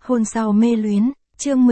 Hôn sau mê luyến, chương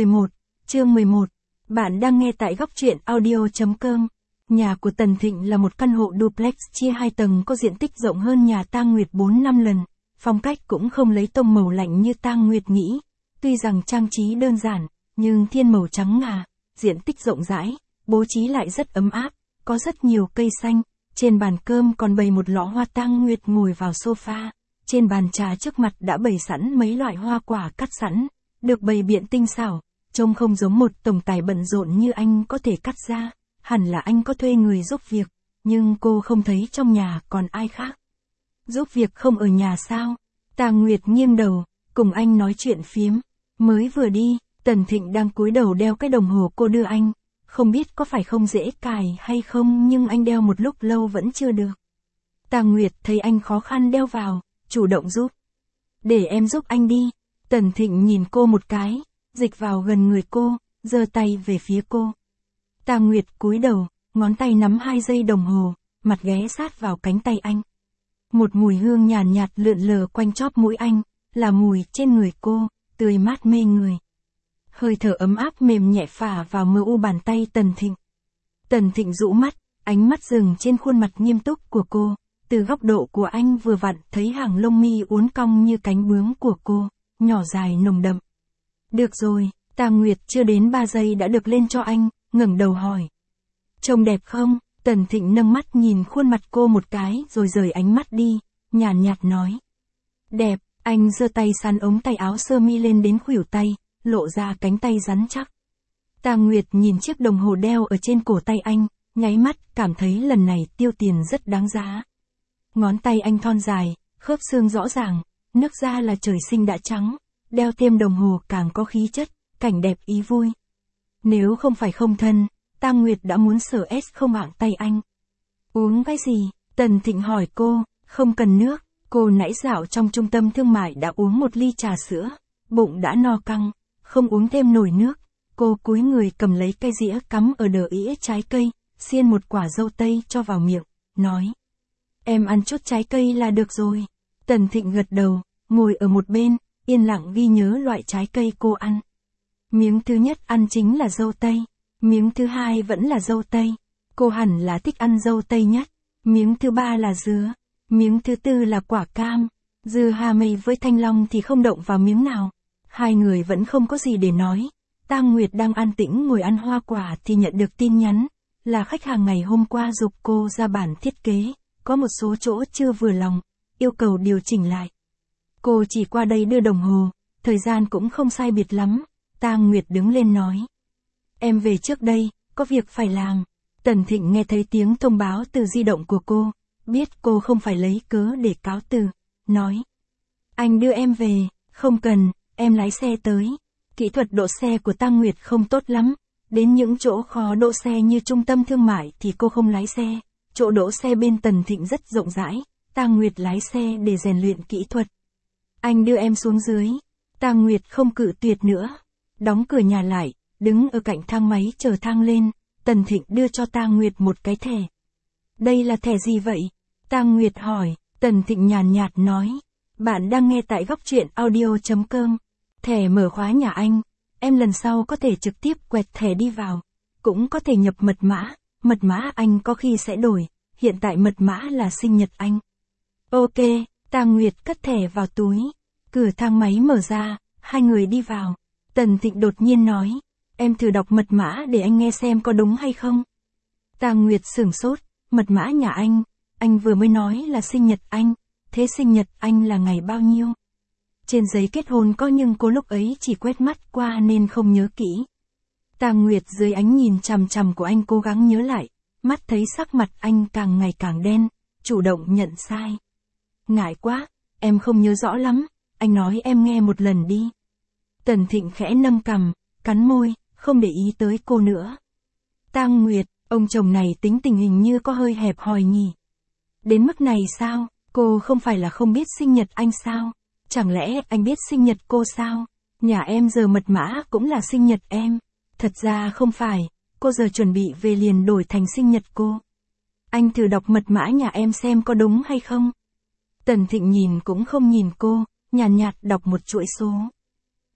11. Bạn đang nghe tại góc truyện audio.com. Nhà của Tần Thịnh là một căn hộ duplex chia 2 tầng có diện tích rộng hơn nhà Tang Nguyệt 4-5 lần. Phong cách cũng không lấy tông màu lạnh như Tang Nguyệt nghĩ. Tuy rằng trang trí đơn giản, nhưng thiên màu trắng ngà, diện tích rộng rãi, bố trí lại rất ấm áp, có rất nhiều cây xanh. Trên bàn cơm còn bày một lọ hoa. Tang Nguyệt ngồi vào sofa. Trên bàn trà trước mặt đã bày sẵn mấy loại hoa quả cắt sẵn, được bày biện tinh xảo, trông không giống một tổng tài bận rộn như anh có thể cắt ra, hẳn là anh có thuê người giúp việc, nhưng cô không thấy trong nhà còn ai khác. Giúp việc không ở nhà sao? Tang Nguyệt nghiêng đầu, cùng anh nói chuyện phiếm. Mới vừa đi, Tần Thịnh đang cúi đầu đeo cái đồng hồ cô đưa anh, không biết có phải không dễ cài hay không nhưng anh đeo một lúc lâu vẫn chưa được. Tang Nguyệt thấy anh khó khăn đeo vào, chủ động giúp. Để em giúp anh đi. Tần Thịnh nhìn cô một cái, dịch vào gần người cô, giơ tay về phía cô. Tang Nguyệt cúi đầu, ngón tay nắm 2 giây đồng hồ, mặt ghé sát vào cánh tay anh. Một mùi hương nhàn nhạt lượn lờ quanh chóp mũi anh, là mùi trên người cô, tươi mát mê người. Hơi thở ấm áp mềm nhẹ phả vào mờ u bàn tay Tần Thịnh. Tần Thịnh dụ mắt, ánh mắt dừng trên khuôn mặt nghiêm túc của cô. Từ góc độ của anh vừa vặn thấy hàng lông mi uốn cong như cánh bướm của cô, nhỏ dài nồng đậm. Được rồi, Tang Nguyệt chưa đến 3 giây đã được lên cho anh, ngẩng đầu hỏi. Trông đẹp không? Tần Thịnh nâng mắt nhìn khuôn mặt cô một cái rồi rời ánh mắt đi, nhàn nhạt nói. Đẹp, anh giơ tay sắn ống tay áo sơ mi lên đến khuỷu tay, lộ ra cánh tay rắn chắc. Tang Nguyệt nhìn chiếc đồng hồ đeo ở trên cổ tay anh, nháy mắt cảm thấy lần này tiêu tiền rất đáng giá. Ngón tay anh thon dài, khớp xương rõ ràng, nước da là trời sinh đã trắng, đeo thêm đồng hồ càng có khí chất, cảnh đẹp ý vui. Nếu không phải không thân, Tang Nguyệt đã muốn sờ không ạng tay anh. Uống cái gì? Tần Thịnh hỏi cô, không cần nước, cô nãy dạo trong trung tâm thương mại đã uống 1 ly trà sữa, bụng đã no căng, không uống thêm nổi nước. Cô cúi người cầm lấy cây dĩa cắm ở đờ ĩa trái cây, xiên một quả dâu tây cho vào miệng, nói. Em ăn chút trái cây là được rồi. Tần Thịnh gật đầu, ngồi ở một bên, yên lặng ghi nhớ loại trái cây cô ăn. Miếng thứ nhất ăn chính là dâu tây. Miếng thứ hai vẫn là dâu tây. Cô hẳn là thích ăn dâu tây nhất. Miếng thứ 3 là dứa. Miếng thứ 4 là quả cam. Dư Hà Mây với Thanh Long thì không động vào miếng nào. Hai người vẫn không có gì để nói. Tang Nguyệt đang an tĩnh ngồi ăn hoa quả thì nhận được tin nhắn. Là khách hàng ngày hôm qua giục cô ra bản thiết kế. Có một số chỗ chưa vừa lòng, yêu cầu điều chỉnh lại. Cô chỉ qua đây đưa đồng hồ, thời gian cũng không sai biệt lắm. Tang Nguyệt đứng lên nói. Em về trước đây, có việc phải làm. Tần Thịnh nghe thấy tiếng thông báo từ di động của cô, biết cô không phải lấy cớ để cáo từ, nói. Anh đưa em về, không cần, em lái xe tới. Kỹ thuật đỗ xe của Tang Nguyệt không tốt lắm, đến những chỗ khó đỗ xe như trung tâm thương mại thì cô không lái xe. Chỗ đỗ xe bên Tần Thịnh rất rộng rãi, Tang Nguyệt lái xe để rèn luyện kỹ thuật. Anh đưa em xuống dưới. Tang Nguyệt không cự tuyệt nữa. Đóng cửa nhà lại, đứng ở cạnh thang máy chờ thang lên, Tần Thịnh đưa cho Tang Nguyệt một cái thẻ. Đây là thẻ gì vậy? Tang Nguyệt hỏi, Tần Thịnh nhàn nhạt nói. Bạn đang nghe tại góc truyện audio.com. Thẻ mở khóa nhà anh, em lần sau có thể trực tiếp quẹt thẻ đi vào, cũng có thể nhập mật mã. Mật mã anh có khi sẽ đổi, hiện tại mật mã là sinh nhật anh. Ok, Tang Nguyệt cất thẻ vào túi. Cửa thang máy mở ra, hai người đi vào. Tần Thịnh đột nhiên nói, em thử đọc mật mã để anh nghe xem có đúng hay không. Tang Nguyệt sửng sốt, mật mã nhà anh vừa mới nói là sinh nhật anh, thế sinh nhật anh là ngày bao nhiêu? Trên giấy kết hôn có nhưng cô lúc ấy chỉ quét mắt qua nên không nhớ kỹ. Tang Nguyệt dưới ánh nhìn chằm chằm của anh cố gắng nhớ lại, mắt thấy sắc mặt anh càng ngày càng đen, chủ động nhận sai. Ngại quá, em không nhớ rõ lắm, anh nói em nghe một lần đi. Tần Thịnh khẽ nâng cằm, cắn môi, không để ý tới cô nữa. Tang Nguyệt, ông chồng này tính tình hình như có hơi hẹp hòi nhỉ. Đến mức này sao, cô không phải là không biết sinh nhật anh sao? Chẳng lẽ anh biết sinh nhật cô sao? Nhà em giờ mật mã cũng là sinh nhật em. Thật ra không phải, cô giờ chuẩn bị về liền đổi thành sinh nhật cô. Anh thử đọc mật mã nhà em xem có đúng hay không. Tần Thịnh nhìn cũng không nhìn cô, nhàn nhạt đọc một chuỗi số.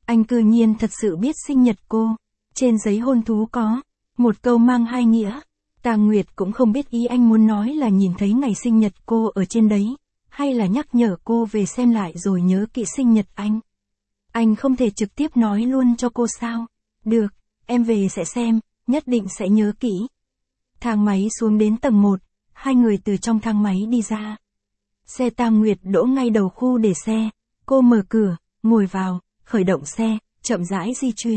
Anh cư nhiên thật sự biết sinh nhật cô. Trên giấy hôn thú có một câu mang hai nghĩa. Tang Nguyệt cũng không biết ý anh muốn nói là nhìn thấy ngày sinh nhật cô ở trên đấy, hay là nhắc nhở cô về xem lại rồi nhớ kỹ sinh nhật anh. Anh không thể trực tiếp nói luôn cho cô sao? Được, em về sẽ xem, nhất định sẽ nhớ kỹ. Thang máy xuống đến tầng 1, hai người từ trong thang máy đi ra. Xe Tang Nguyệt đỗ ngay đầu khu để xe, cô mở cửa, ngồi vào, khởi động xe, chậm rãi di chuyển.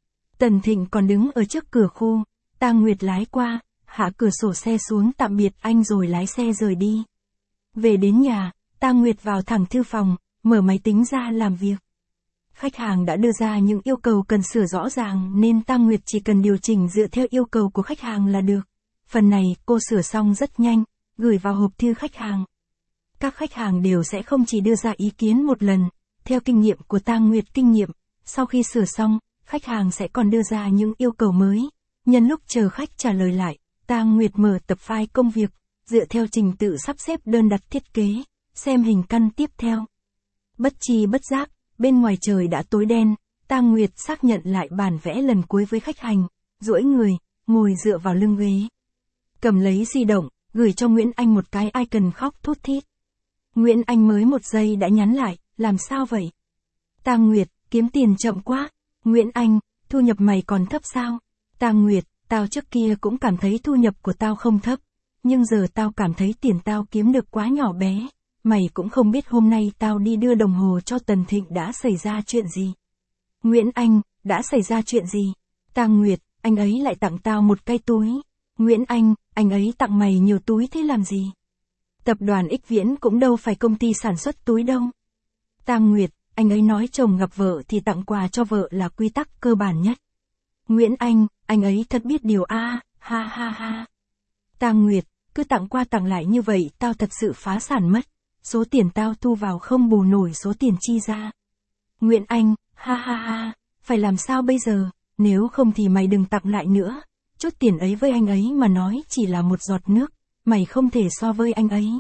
Tần Thịnh còn đứng ở trước cửa khu, Tang Nguyệt lái qua, hạ cửa sổ xe xuống tạm biệt anh rồi lái xe rời đi. Về đến nhà, Tang Nguyệt vào thẳng thư phòng, mở máy tính ra làm việc. Khách hàng đã đưa ra những yêu cầu cần sửa rõ ràng nên Tang Nguyệt chỉ cần điều chỉnh dựa theo yêu cầu của khách hàng là được. Phần này cô sửa xong rất nhanh, gửi vào hộp thư khách hàng. Các khách hàng đều sẽ không chỉ đưa ra ý kiến một lần, theo kinh nghiệm của Tang Nguyệt sau khi sửa xong, khách hàng sẽ còn đưa ra những yêu cầu mới. Nhân lúc chờ khách trả lời lại, Tang Nguyệt mở tập file công việc, dựa theo trình tự sắp xếp đơn đặt thiết kế, xem hình căn tiếp theo. Bất chi bất giác, bên ngoài trời đã tối đen, Tang Nguyệt xác nhận lại bản vẽ lần cuối với khách hàng, duỗi người, ngồi dựa vào lưng ghế. Cầm lấy di động, gửi cho Nguyễn Anh một cái icon khóc thút thít. Nguyễn Anh mới một giây đã nhắn lại, làm sao vậy? Tang Nguyệt, kiếm tiền chậm quá. Nguyễn Anh, thu nhập mày còn thấp sao? Tang Nguyệt, tao trước kia cũng cảm thấy thu nhập của tao không thấp, nhưng giờ tao cảm thấy tiền tao kiếm được quá nhỏ bé. Mày cũng không biết hôm nay tao đi đưa đồng hồ cho Tần Thịnh đã xảy ra chuyện gì. Nguyễn Anh, đã xảy ra chuyện gì? Tang Nguyệt, anh ấy lại tặng tao một cái túi. Nguyễn anh ấy tặng mày nhiều túi thế làm gì? Tập đoàn Ích Viễn cũng đâu phải công ty sản xuất túi đâu. Tang Nguyệt, anh ấy nói chồng gặp vợ thì tặng quà cho vợ là quy tắc cơ bản nhất. Nguyễn anh ấy thật biết điều a, ha ha ha. Tang Nguyệt, cứ tặng qua tặng lại như vậy tao thật sự phá sản mất. Số tiền tao thu vào không bù nổi số tiền chi ra. Nguyễn Anh, ha ha ha, phải làm sao bây giờ, nếu không thì mày đừng tặng lại nữa. Chút tiền ấy với anh ấy mà nói chỉ là một giọt nước, mày không thể so với anh ấy.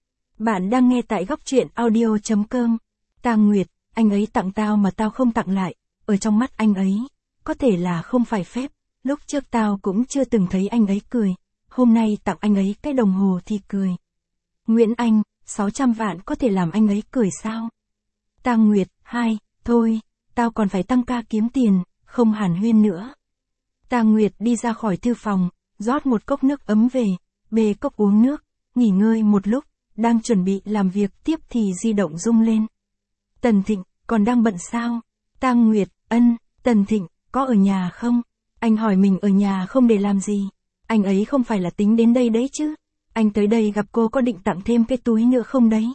Bạn đang nghe tại góc truyện audio.com. Tang Nguyệt, anh ấy tặng tao mà tao không tặng lại, ở trong mắt anh ấy, có thể là không phải phép, lúc trước tao cũng chưa từng thấy anh ấy cười, hôm nay tặng anh ấy cái đồng hồ thì cười. Nguyễn Anh, 600 vạn có thể làm anh ấy cười sao? Tang Nguyệt, thôi, tao còn phải tăng ca kiếm tiền, không hàn huyên nữa. Tang Nguyệt đi ra khỏi thư phòng, rót một cốc nước ấm về, bê cốc uống nước, nghỉ ngơi một lúc, đang chuẩn bị làm việc tiếp thì di động rung lên. Tần Thịnh, còn đang bận sao? Tang Nguyệt, Tần Thịnh, có ở nhà không? Anh hỏi mình ở nhà không để làm gì? Anh ấy không phải là tính đến đây đấy chứ? Anh tới đây gặp cô có định tặng thêm cái túi nữa không đấy?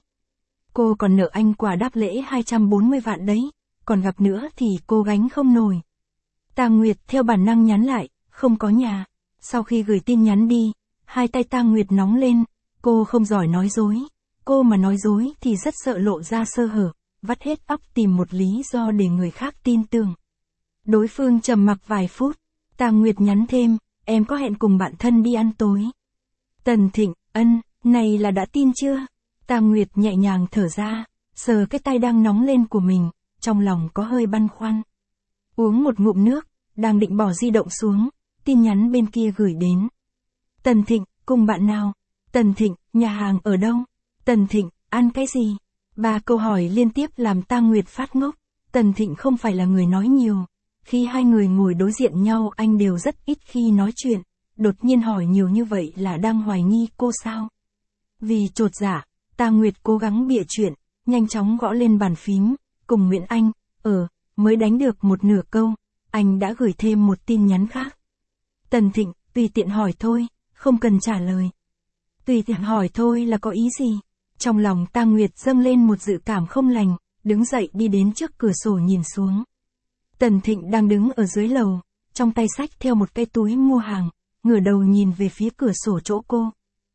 Cô còn nợ anh quà đáp lễ 240 vạn đấy, còn gặp nữa thì cô gánh không nổi. Tang Nguyệt theo bản năng nhắn lại, không có nhà. Sau khi gửi tin nhắn đi, hai tay Tang Nguyệt nóng lên, cô không giỏi nói dối. Cô mà nói dối thì rất sợ lộ ra sơ hở, vắt hết óc tìm một lý do để người khác tin tưởng. Đối phương trầm mặc vài phút, Tang Nguyệt nhắn thêm, em có hẹn cùng bạn thân đi ăn tối. Tần Thịnh, này là đã tin chưa? Tang Nguyệt nhẹ nhàng thở ra, sờ cái tay đang nóng lên của mình, trong lòng có hơi băn khoăn. Uống một ngụm nước, đang định bỏ di động xuống, tin nhắn bên kia gửi đến. Tần Thịnh, cùng bạn nào? Tần Thịnh, nhà hàng ở đâu? Tần Thịnh, ăn cái gì? 3 câu hỏi liên tiếp làm Tang Nguyệt phát ngốc. Tần Thịnh không phải là người nói nhiều. Khi hai người ngồi đối diện nhau anh đều rất ít khi nói chuyện. Đột nhiên hỏi nhiều như vậy là đang hoài nghi cô sao? Vì chột dạ, Tang Nguyệt cố gắng bịa chuyện, nhanh chóng gõ lên bàn phím, cùng Nguyễn Anh, mới đánh được một nửa câu, anh đã gửi thêm một tin nhắn khác. Tần Thịnh, tùy tiện hỏi thôi, không cần trả lời. Tùy tiện hỏi thôi là có ý gì? Trong lòng Tang Nguyệt dâng lên một dự cảm không lành, đứng dậy đi đến trước cửa sổ nhìn xuống. Tần Thịnh đang đứng ở dưới lầu, trong tay xách theo một cái túi mua hàng, ngửa đầu nhìn về phía cửa sổ chỗ cô.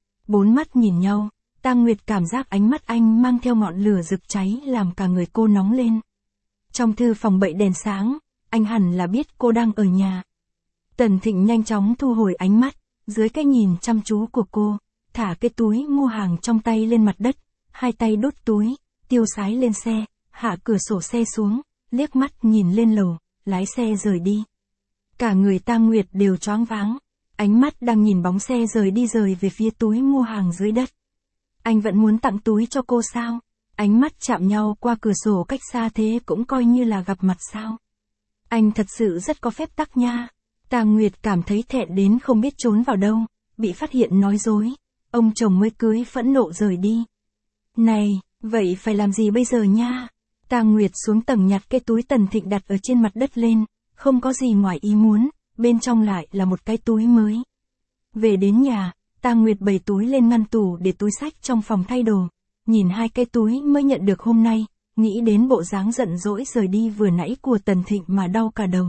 4 mắt nhìn nhau, Tang Nguyệt cảm giác ánh mắt anh mang theo ngọn lửa rực cháy làm cả người cô nóng lên. Trong thư phòng bậy đèn sáng, anh hẳn là biết cô đang ở nhà. Tần Thịnh nhanh chóng thu hồi ánh mắt, dưới cái nhìn chăm chú của cô, thả cái túi mua hàng trong tay lên mặt đất, hai tay đút túi, tiêu sái lên xe, hạ cửa sổ xe xuống, liếc mắt nhìn lên lầu, lái xe rời đi. Cả người Tang Nguyệt đều choáng váng, ánh mắt đang nhìn bóng xe rời đi rời về phía túi mua hàng dưới đất. Anh vẫn muốn tặng túi cho cô sao? Ánh mắt chạm nhau qua cửa sổ cách xa thế cũng coi như là gặp mặt sao? Anh thật sự rất có phép tắc nha. Tang Nguyệt cảm thấy thẹn đến không biết trốn vào đâu, bị phát hiện nói dối. Ông chồng mới cưới phẫn nộ rời đi. Này, vậy phải làm gì bây giờ nha? Tang Nguyệt xuống tầng nhặt cái túi Tần Thịnh đặt ở trên mặt đất lên, không có gì ngoài ý muốn, bên trong lại là một cái túi mới. Về đến nhà, Tang Nguyệt bày túi lên ngăn tủ để túi xách trong phòng thay đồ, nhìn hai cái túi mới nhận được hôm nay, nghĩ đến bộ dáng giận dỗi rời đi vừa nãy của Tần Thịnh mà đau cả đầu.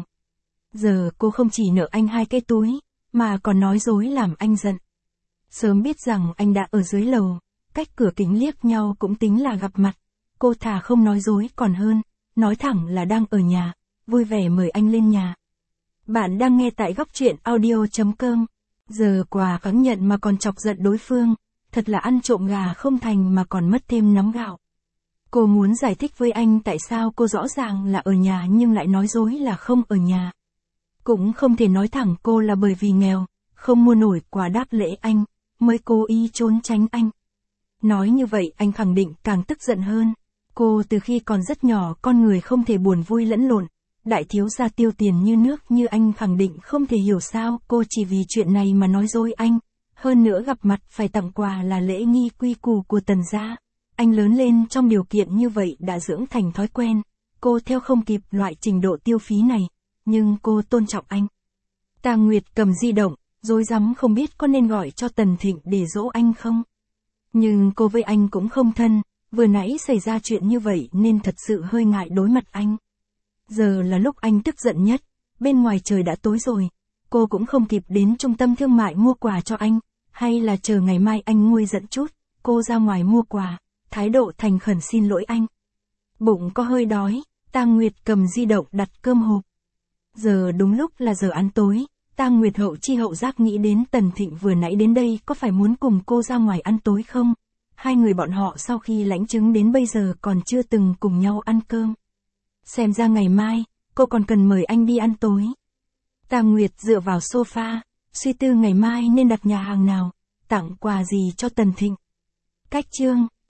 Giờ cô không chỉ nợ anh hai cái túi, mà còn nói dối làm anh giận. Sớm biết rằng anh đã ở dưới lầu, cách cửa kính liếc nhau cũng tính là gặp mặt. Cô thà không nói dối còn hơn, nói thẳng là đang ở nhà, vui vẻ mời anh lên nhà. Bạn đang nghe tại góc truyện audio.com. Giờ quà cắng nhận mà còn chọc giận đối phương, thật là ăn trộm gà không thành mà còn mất thêm nắm gạo. Cô muốn giải thích với anh tại sao cô rõ ràng là ở nhà nhưng lại nói dối là không ở nhà. Cũng không thể nói thẳng cô là bởi vì nghèo, không mua nổi quà đáp lễ anh, mới cố ý trốn tránh anh. Nói như vậy anh khẳng định càng tức giận hơn. Cô từ khi còn rất nhỏ con người không thể buồn vui lẫn lộn, đại thiếu gia tiêu tiền như nước như anh khẳng định không thể hiểu sao cô chỉ vì chuyện này mà nói dối anh. Hơn nữa gặp mặt phải tặng quà là lễ nghi quy củ của Tần gia. Anh lớn lên trong điều kiện như vậy đã dưỡng thành thói quen, cô theo không kịp loại trình độ tiêu phí này, nhưng cô tôn trọng anh. Tang Nguyệt cầm di động, rối rắm không biết có nên gọi cho Tần Thịnh để dỗ anh không. Nhưng cô với anh cũng không thân, vừa nãy xảy ra chuyện như vậy nên thật sự hơi ngại đối mặt anh. Giờ là lúc anh tức giận nhất, bên ngoài trời đã tối rồi, cô cũng không kịp đến trung tâm thương mại mua quà cho anh, hay là chờ ngày mai anh nguôi giận chút, cô ra ngoài mua quà, thái độ thành khẩn xin lỗi anh. Bụng có hơi đói, Tang Nguyệt cầm di động đặt cơm hộp. Giờ đúng lúc là giờ ăn tối, Tang Nguyệt hậu chi hậu giác nghĩ đến Tần Thịnh vừa nãy đến đây có phải muốn cùng cô ra ngoài ăn tối không? Hai người bọn họ sau khi lãnh chứng đến bây giờ còn chưa từng cùng nhau ăn cơm. Xem ra ngày mai, cô còn cần mời anh đi ăn tối. Tang Nguyệt dựa vào sofa, suy tư ngày mai nên đặt nhà hàng nào, tặng quà gì cho Tần Thịnh. Cách chương